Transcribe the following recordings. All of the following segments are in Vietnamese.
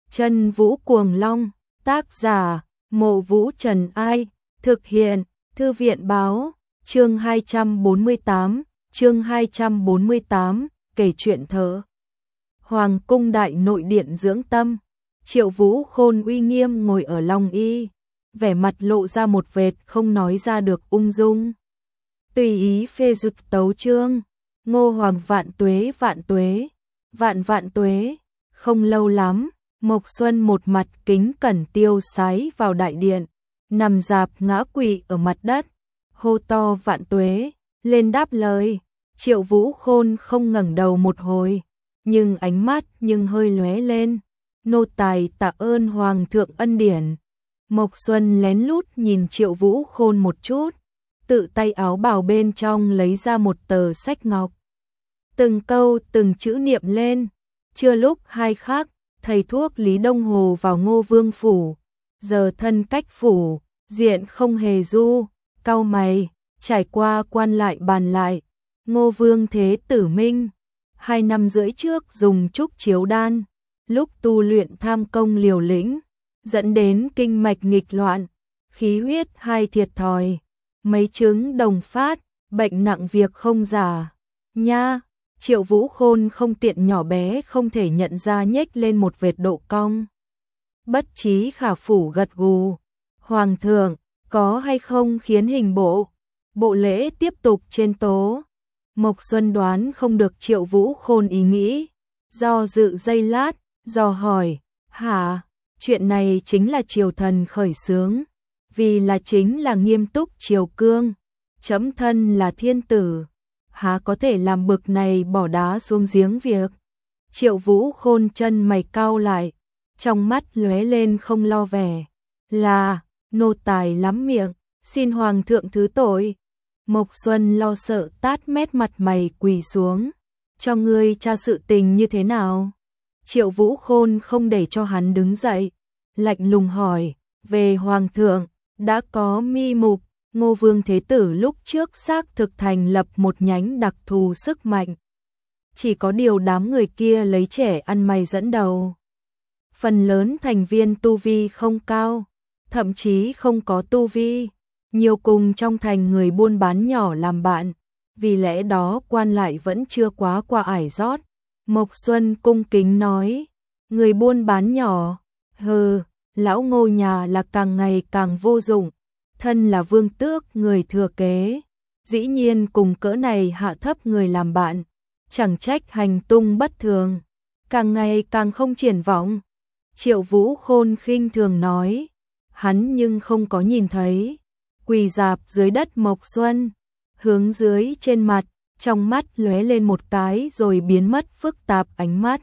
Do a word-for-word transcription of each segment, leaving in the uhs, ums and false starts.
Chân Vũ Cuồng Long, tác giả, Mộ Vũ Trần Ai, thực hiện, Thư viện Báo, chương hai trăm bốn mươi tám, chương hai trăm bốn mươi tám, kể chuyện thơ. Hoàng cung đại nội điện dưỡng tâm, Triệu Vũ Khôn uy nghiêm ngồi ở Long Y, vẻ mặt lộ ra một vệt không nói ra được ung dung. Tùy ý phê duyệt tấu chương, Ngô Hoàng vạn tuế vạn tuế, vạn vạn tuế. Không lâu lắm, Mộc Xuân một mặt kính cẩn tiêu sái vào đại điện, nằm dạp ngã quỵ ở mặt đất, hô to vạn tuế, lên đáp lời. Triệu Vũ Khôn không ngẩng đầu một hồi, nhưng ánh mắt nhưng hơi lóe lên, nô tài tạ ơn Hoàng thượng ân điển. Mộc Xuân lén lút nhìn Triệu Vũ Khôn một chút, tự tay áo bào bên trong lấy ra một tờ sách ngọc. Từng câu từng chữ niệm lên, chưa lúc hai khắc, thầy thuốc Lý Đông Hồ vào Ngô Vương phủ, giờ thân cách phủ, diện không hề du, cau mày, trải qua quan lại bàn lại, Ngô Vương Thế Tử Minh, hai năm rưỡi trước dùng trúc chiếu đan, lúc tu luyện tham công liều lĩnh, dẫn đến kinh mạch nghịch loạn, khí huyết hai thiệt thòi, mấy chứng đồng phát, bệnh nặng việc không giả. Nha, Triệu Vũ Khôn không tiện nhỏ bé không thể nhận ra nhếch lên một vệt độ cong. Bất trí khả phủ gật gù. Hoàng thượng, có hay không khiến hình bộ? Bộ lễ tiếp tục trên tố. Mộc Xuân đoán không được Triệu Vũ Khôn ý nghĩ. Do dự giây lát, dò hỏi, hả, chuyện này chính là triều thần khởi xướng. Vì là chính là nghiêm túc triều cương. Chấm thân là thiên tử. Há có thể làm bực này bỏ đá xuống giếng việc. Triệu Vũ Khôn chân mày cau lại, trong mắt lóe lên không lo vẻ. Là, nô tài lắm miệng, xin Hoàng thượng thứ tội. Mộc Xuân lo sợ tát mét mặt mày quỳ xuống. Cho ngươi tra sự tình như thế nào? Triệu Vũ Khôn không để cho hắn đứng dậy, lạnh lùng hỏi, về Hoàng thượng, đã có mi mục. Ngô Vương Thế Tử lúc trước xác thực thành lập một nhánh đặc thù sức mạnh. Chỉ có điều đám người kia lấy trẻ ăn mày dẫn đầu. Phần lớn thành viên tu vi không cao, thậm chí không có tu vi. Nhiều cùng trong thành người buôn bán nhỏ làm bạn, vì lẽ đó quan lại vẫn chưa quá qua ải rót. Mộc Xuân cung kính nói, người buôn bán nhỏ, hừ, lão Ngô nhà là càng ngày càng vô dụng. Thân là vương tước người thừa kế, dĩ nhiên cùng cỡ này hạ thấp người làm bạn, chẳng trách hành tung bất thường, càng ngày càng không triển vọng. Triệu Vũ Khôn khinh thường nói, hắn nhưng không có nhìn thấy, quỳ dạp dưới đất Mộc Xuân, hướng dưới trên mặt, trong mắt lóe lên một cái rồi biến mất phức tạp ánh mắt.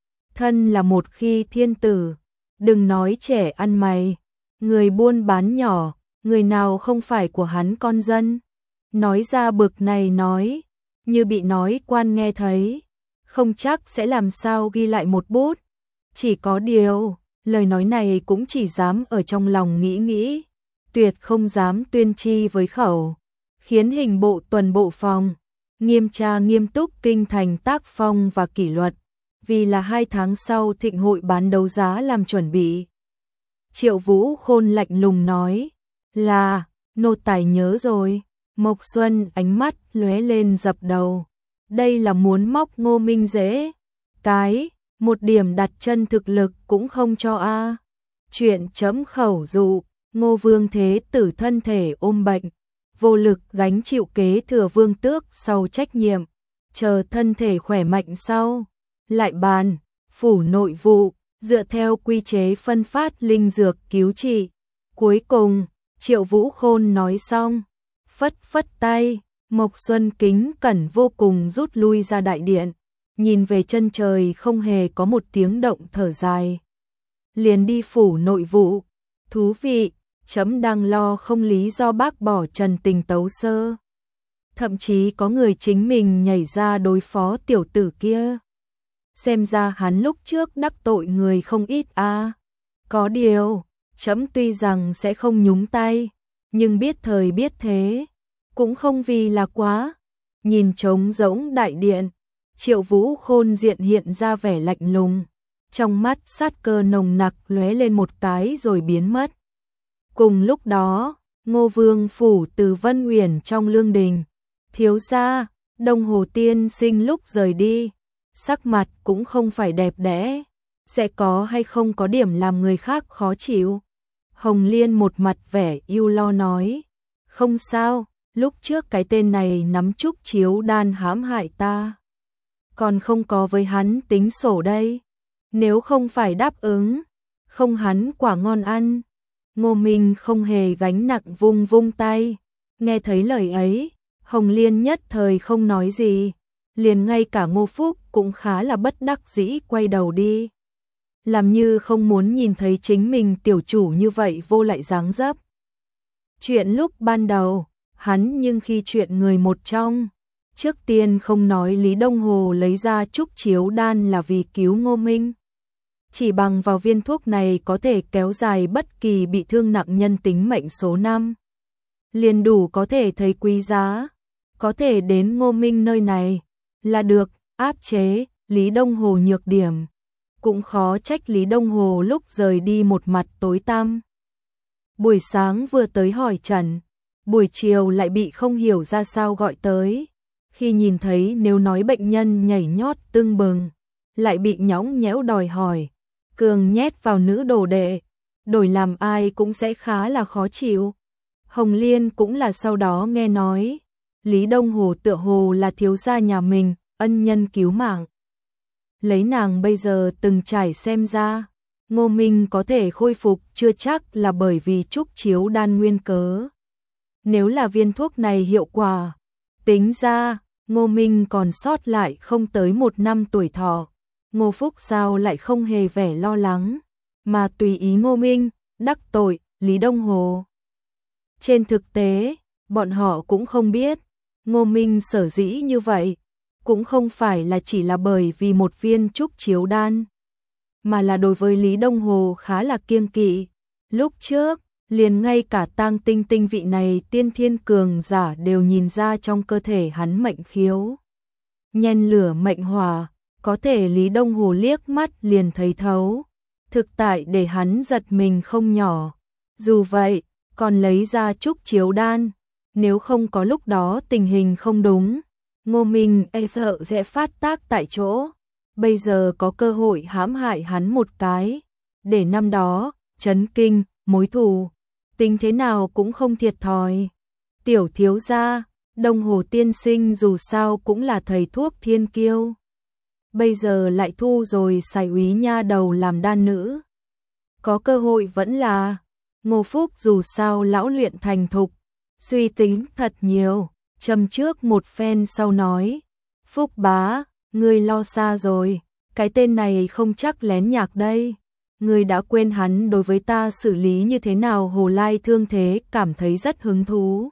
Thân là một khi thiên tử, đừng nói trẻ ăn mày, người buôn bán nhỏ. Người nào không phải của hắn con dân, nói ra bực này nói, như bị nói quan nghe thấy, không chắc sẽ làm sao ghi lại một bút. Chỉ có điều, lời nói này cũng chỉ dám ở trong lòng nghĩ nghĩ, tuyệt không dám tuyên chi với khẩu, khiến hình bộ tuần bộ phòng, nghiêm tra nghiêm túc kinh thành tác phong và kỷ luật, vì là hai tháng sau thịnh hội bán đấu giá làm chuẩn bị. Triệu Vũ Khôn lạnh lùng nói, là, nô tài nhớ rồi. Mộc Xuân ánh mắt lóe lên dập đầu. Đây là muốn móc Ngô Minh dễ. Cái, một điểm đặt chân thực lực cũng không cho a. Chuyện chấm khẩu dụ, Ngô Vương Thế Tử thân thể ôm bệnh, vô lực gánh chịu kế thừa vương tước sau trách nhiệm. Chờ thân thể khỏe mạnh sau, lại bàn, phủ nội vụ, dựa theo quy chế phân phát linh dược cứu trị. Cuối cùng, Triệu Vũ Khôn nói xong, phất phất tay, Mộc Xuân kính cẩn vô cùng rút lui ra đại điện, nhìn về chân trời không hề có một tiếng động thở dài. Liền đi phủ nội vụ, thú vị, chấm đang lo không lý do bác bỏ Trần Tình tấu sơ. Thậm chí có người chính mình nhảy ra đối phó tiểu tử kia. Xem ra hắn lúc trước đắc tội người không ít a. À. Có điều, chấm tuy rằng sẽ không nhúng tay, nhưng biết thời biết thế, cũng không vì là quá. Nhìn trống rỗng đại điện, Triệu Vũ Khôn diện hiện ra vẻ lạnh lùng, trong mắt sát cơ nồng nặc lóe lên một cái rồi biến mất. Cùng lúc đó, Ngô Vương phủ từ Vân Uyển trong lương đình, thiếu gia, Đông Hồ tiên sinh lúc rời đi, sắc mặt cũng không phải đẹp đẽ, sẽ có hay không có điểm làm người khác khó chịu. Hồng Liên một mặt vẻ ưu lo nói, không sao, lúc trước cái tên này nắm Trúc Chiếu Đan hãm hại ta, còn không có với hắn tính sổ đây, nếu không phải đáp ứng, không hắn quả ngon ăn. Ngô Minh không hề gánh nặng vung vung tay, nghe thấy lời ấy, Hồng Liên nhất thời không nói gì, liền ngay cả Ngô Phúc cũng khá là bất đắc dĩ quay đầu đi, làm như không muốn nhìn thấy chính mình tiểu chủ như vậy vô lại dáng dấp. Chuyện lúc ban đầu, hắn nhưng khi chuyện người một trong, trước tiên không nói Lý Đông Hồ lấy ra Trúc Chiếu Đan là vì cứu Ngô Minh. Chỉ bằng vào viên thuốc này có thể kéo dài bất kỳ bị thương nặng nhân tính mệnh số năm. Liền đủ có thể thấy quý giá, có thể đến Ngô Minh nơi này, là được áp chế Lý Đông Hồ nhược điểm. Cũng khó trách Lý Đông Hồ lúc rời đi một mặt tối tăm. Buổi sáng vừa tới hỏi trần, buổi chiều lại bị không hiểu ra sao gọi tới. Khi nhìn thấy nếu nói bệnh nhân nhảy nhót tưng bừng, lại bị nhõng nhẽo đòi hỏi, cường nhét vào nữ đồ đệ, đổi làm ai cũng sẽ khá là khó chịu. Hồng Liên cũng là sau đó nghe nói, Lý Đông Hồ tựa hồ là thiếu gia nhà mình, ân nhân cứu mạng. Lấy nàng bây giờ từng trải xem ra, Ngô Minh có thể khôi phục chưa chắc là bởi vì Trúc Chiếu Đan nguyên cớ. Nếu là viên thuốc này hiệu quả, tính ra, Ngô Minh còn sót lại không tới một năm tuổi thọ. Ngô Phúc sao lại không hề vẻ lo lắng, mà tùy ý Ngô Minh, đắc tội, Lý Đông Hồ. Trên thực tế, bọn họ cũng không biết, Ngô Minh sở dĩ như vậy, cũng không phải là chỉ là bởi vì một viên Trúc Chiếu Đan, mà là đối với Lý Đông Hồ khá là kiêng kỵ. Lúc trước, liền ngay cả Tang Tinh Tinh vị này tiên thiên cường giả đều nhìn ra trong cơ thể hắn mệnh khiếu. Nhen lửa mệnh hỏa, có thể Lý Đông Hồ liếc mắt liền thấy thấu, thực tại để hắn giật mình không nhỏ. Dù vậy, còn lấy ra Trúc Chiếu Đan, nếu không có lúc đó tình hình không đúng, Ngô Minh e sợ sẽ phát tác tại chỗ. Bây giờ có cơ hội hãm hại hắn một cái, để năm đó, chấn kinh, mối thù, tính thế nào cũng không thiệt thòi. Tiểu thiếu gia, Đông Hồ tiên sinh dù sao cũng là thầy thuốc thiên kiêu. Bây giờ lại thu rồi Sài Úy nha đầu làm đan nữ. Có cơ hội vẫn là, Ngô Phúc dù sao lão luyện thành thục, suy tính thật nhiều, châm trước một phen sau nói, Phúc bá, ngươi lo xa rồi, cái tên này không chắc lén nhạc đây. Ngươi đã quên hắn đối với ta xử lý như thế nào Hồ Lai thương thế cảm thấy rất hứng thú.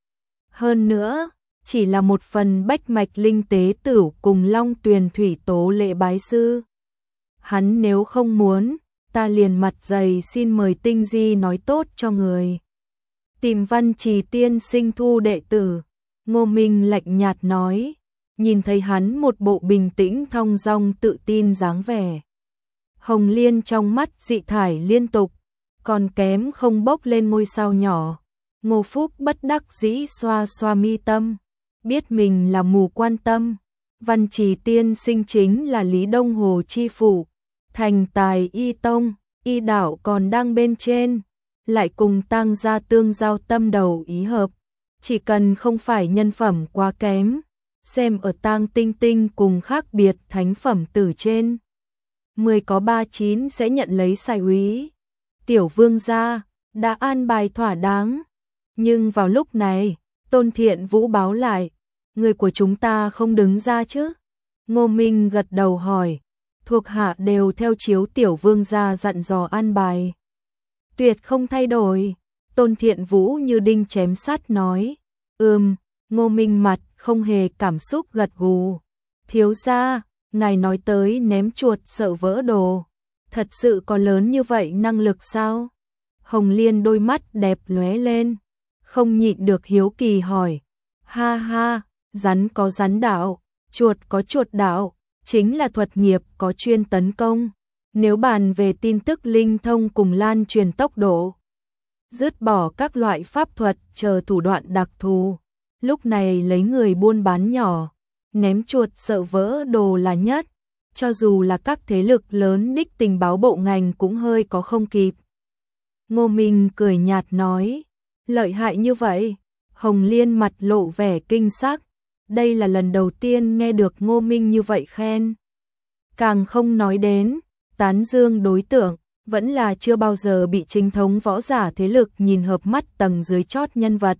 Hơn nữa, chỉ là một phần bách mạch linh tế tửu cùng long tuyền thủy tố lệ bái sư. Hắn nếu không muốn, ta liền mặt dày xin mời Tinh Di nói tốt cho người. Tìm Văn Trì tiên sinh thu đệ tử, Ngô Minh lạnh nhạt nói, nhìn thấy hắn một bộ bình tĩnh thong dong tự tin dáng vẻ. Hồng Liên trong mắt dị thải liên tục, còn kém không bốc lên ngôi sao nhỏ. Ngô Phúc bất đắc dĩ xoa xoa mi tâm, biết mình là mù quan tâm. Văn Trì tiên sinh chính là Lý Đông Hồ chi phủ, thành tài y tông, y đạo còn đang bên trên, lại cùng Tang gia tương giao tâm đầu ý hợp, chỉ cần không phải nhân phẩm quá kém, xem ở Tang Tinh Tinh cùng khác biệt thánh phẩm tử trên, mười có ba chín sẽ nhận lấy Sài Úy. Tiểu vương gia đã an bài thỏa đáng, nhưng vào lúc này, Tôn Thiện Vũ báo lại, người của chúng ta không đứng ra chứ? Ngô Minh gật đầu hỏi, thuộc hạ đều theo chiếu tiểu vương gia dặn dò an bài. Tuyệt không thay đổi, Tôn Thiện Vũ như đinh chém sắt nói, ừm, Ngô Minh mặt không hề cảm xúc gật gù. Thiếu gia, ngài nói tới ném chuột sợ vỡ đồ, thật sự có lớn như vậy năng lực sao? Hồng Liên đôi mắt đẹp lóe lên, không nhịn được hiếu kỳ hỏi, ha ha, rắn có rắn đạo, chuột có chuột đạo, chính là thuật nghiệp có chuyên tấn công, Nếu bàn về tin tức linh thông cùng lan truyền tốc độ, dứt bỏ các loại pháp thuật chờ thủ đoạn đặc thù, lúc này lấy người buôn bán nhỏ, ném chuột sợ vỡ đồ là nhất, cho dù là các thế lực lớn đích tình báo bộ ngành cũng hơi có không kịp. Ngô Minh cười nhạt nói, lợi hại như vậy. Hồng Liên mặt lộ vẻ kinh sắc, đây là lần đầu tiên nghe được Ngô Minh như vậy khen. Càng không nói đến, tán dương đối tượng, vẫn là chưa bao giờ bị chính thống võ giả thế lực nhìn hợp mắt tầng dưới chót nhân vật.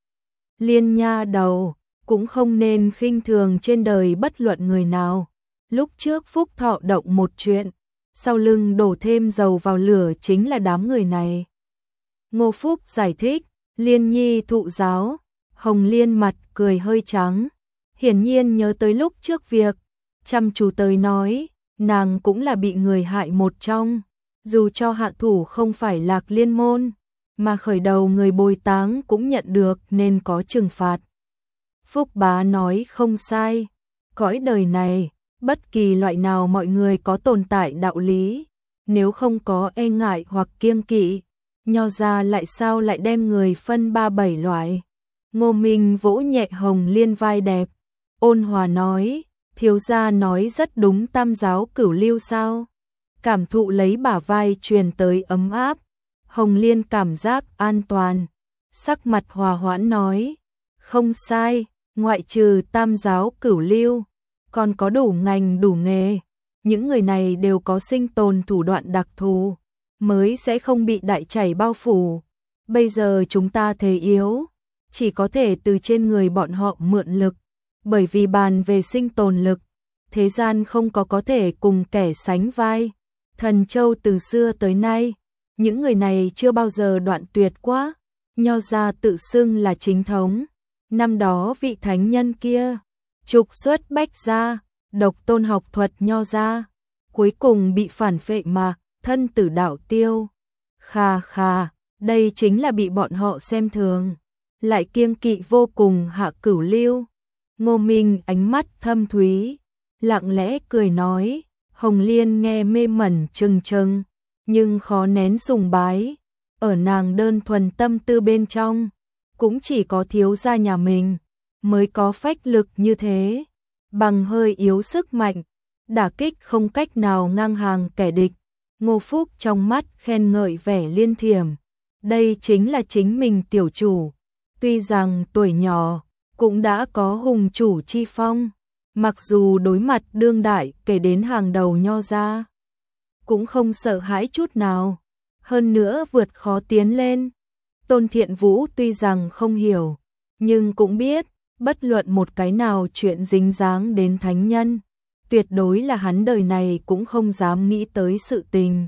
Liên nha đầu, cũng không nên khinh thường trên đời bất luận người nào. Lúc trước Phúc Thọ động một chuyện, sau lưng đổ thêm dầu vào lửa chính là đám người này. Ngô Phúc giải thích, Liên nhi thụ giáo. Hồng Liên mặt cười hơi trắng, hiển nhiên nhớ tới lúc trước việc, chăm chú tới nói, nàng cũng là bị người hại một trong, dù cho hạ thủ không phải Lạc Liên môn, mà khởi đầu người bồi táng cũng nhận được nên có trừng phạt. Phúc bá nói không sai, cõi đời này, bất kỳ loại nào mọi người có tồn tại đạo lý, nếu không có e ngại hoặc kiêng kỵ, nho ra lại sao lại đem người phân ba bảy loại. Ngô Minh vỗ nhẹ Hồng Liên vai đẹp, ôn hòa nói, thiếu gia nói rất đúng, tam giáo cửu lưu sao. Cảm thụ lấy bả vai truyền tới ấm áp, Hồng Liên cảm giác an toàn, sắc mặt hòa hoãn nói, không sai, ngoại trừ tam giáo cửu lưu, còn có đủ ngành đủ nghề, những người này đều có sinh tồn thủ đoạn đặc thù, mới sẽ không bị đại chảy bao phủ. Bây giờ chúng ta thế yếu, chỉ có thể từ trên người bọn họ mượn lực, bởi vì bàn về sinh tồn lực, thế gian không có có thể cùng kẻ sánh vai. Thần Châu từ xưa tới nay, những người này chưa bao giờ đoạn tuyệt quá, nho gia tự xưng là chính thống. Năm đó vị thánh nhân kia, trục xuất Bách gia, độc tôn học thuật nho gia, cuối cùng bị phản phệ mà, thân tử đạo tiêu. Khà khà, đây chính là bị bọn họ xem thường, lại kiêng kỵ vô cùng hạ cửu lưu. Ngô Minh ánh mắt thâm thúy, lặng lẽ cười nói, Hồng Liên nghe mê mẩn trừng trừng, nhưng khó nén sùng bái, ở nàng đơn thuần tâm tư bên trong, cũng chỉ có thiếu gia nhà mình, mới có phách lực như thế, bằng hơi yếu sức mạnh, đả kích không cách nào ngang hàng kẻ địch. Ngô Phúc trong mắt khen ngợi vẻ liên thiểm, đây chính là chính mình tiểu chủ, tuy rằng tuổi nhỏ, cũng đã có hùng chủ chi phong, mặc dù đối mặt đương đại kể đến hàng đầu nho gia, cũng không sợ hãi chút nào, hơn nữa vượt khó tiến lên. Tôn Thiện Vũ tuy rằng không hiểu, nhưng cũng biết, bất luận một cái nào chuyện dính dáng đến thánh nhân, tuyệt đối là hắn đời này cũng không dám nghĩ tới sự tình.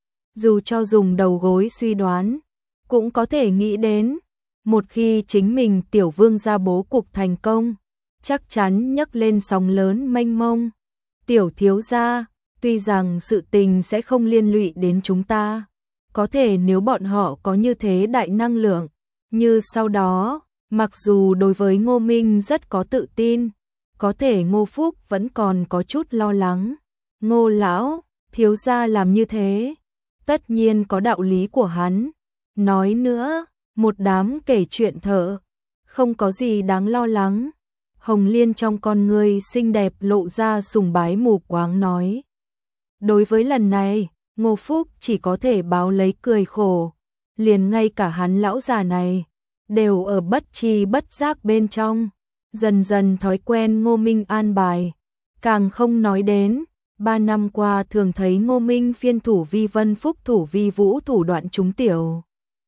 Dù cho dùng đầu gối suy đoán, cũng có thể nghĩ đến, một khi chính mình tiểu vương gia bố cục thành công, chắc chắn nhấc lên sóng lớn mênh mông. Tiểu thiếu gia, tuy rằng sự tình sẽ không liên lụy đến chúng ta, có thể nếu bọn họ có như thế đại năng lượng, như sau đó, mặc dù đối với Ngô Minh rất có tự tin, có thể Ngô Phúc vẫn còn có chút lo lắng. Ngô lão, thiếu gia làm như thế, tất nhiên có đạo lý của hắn. Nói nữa, một đám kể chuyện thở, không có gì đáng lo lắng. Hồng Liên trong con người xinh đẹp lộ ra sùng bái mù quáng nói. Đối với lần này, Ngô Phúc chỉ có thể báo lấy cười khổ, liền ngay cả hắn lão già này, đều ở bất tri bất giác bên trong, dần dần thói quen Ngô Minh an bài, càng không nói đến, ba năm qua thường thấy Ngô Minh phiên thủ vi Vân Phúc thủ vi Vũ thủ đoạn trúng tiểu.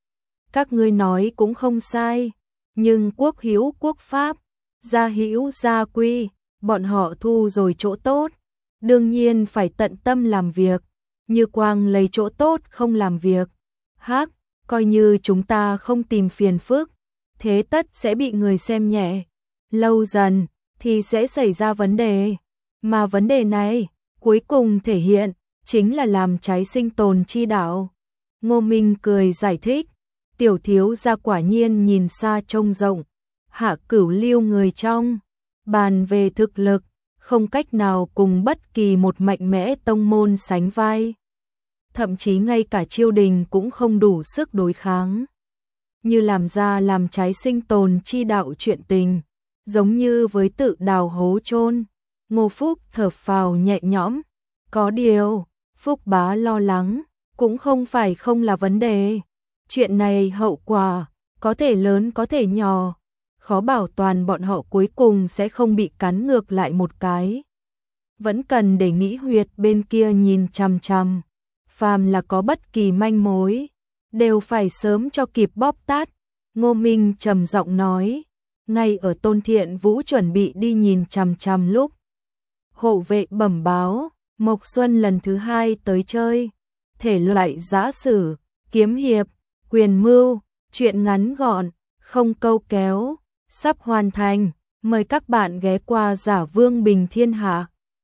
Các ngươi nói cũng không sai, nhưng quốc hữu quốc pháp, gia hữu gia quy, bọn họ thu rồi chỗ tốt, đương nhiên phải tận tâm làm việc, như quang lấy chỗ tốt không làm việc. Hắc, coi như chúng ta không tìm phiền phức, thế tất sẽ bị người xem nhẹ, lâu dần thì sẽ xảy ra vấn đề, mà vấn đề này cuối cùng thể hiện chính là làm trái sinh tồn chi đạo. Ngô Minh cười giải thích, tiểu thiếu gia quả nhiên nhìn xa trông rộng, hạ cửu lưu người trong, bàn về thực lực, không cách nào cùng bất kỳ một mạnh mẽ tông môn sánh vai. thậm chí ngay cả triều đình cũng không đủ sức đối kháng. Như làm ra làm trái sinh tồn chi đạo chuyện tình, giống như với tự đào hố chôn. Ngô Phúc thở phào nhẹ nhõm, có điều, Phúc bá lo lắng, cũng không phải không là vấn đề. Chuyện này hậu quả, có thể lớn có thể nhỏ, khó bảo toàn bọn họ cuối cùng sẽ không bị cắn ngược lại một cái. Vẫn cần để nghĩ huyệt bên kia nhìn chằm chằm, phàm là có bất kỳ manh mối, đều phải sớm cho kịp bóp tát. Ngô Minh trầm giọng nói, ngay ở Tôn Thiện Vũ chuẩn bị đi nhìn chằm chằm lúc. Hộ vệ bẩm báo, Mộc Xuân lần thứ hai tới chơi, thể loại giã sử, kiếm hiệp, quyền mưu, chuyện ngắn gọn, không câu kéo, sắp hoàn thành, mời các bạn ghé qua Giả Vương Bình Thiên Hạ.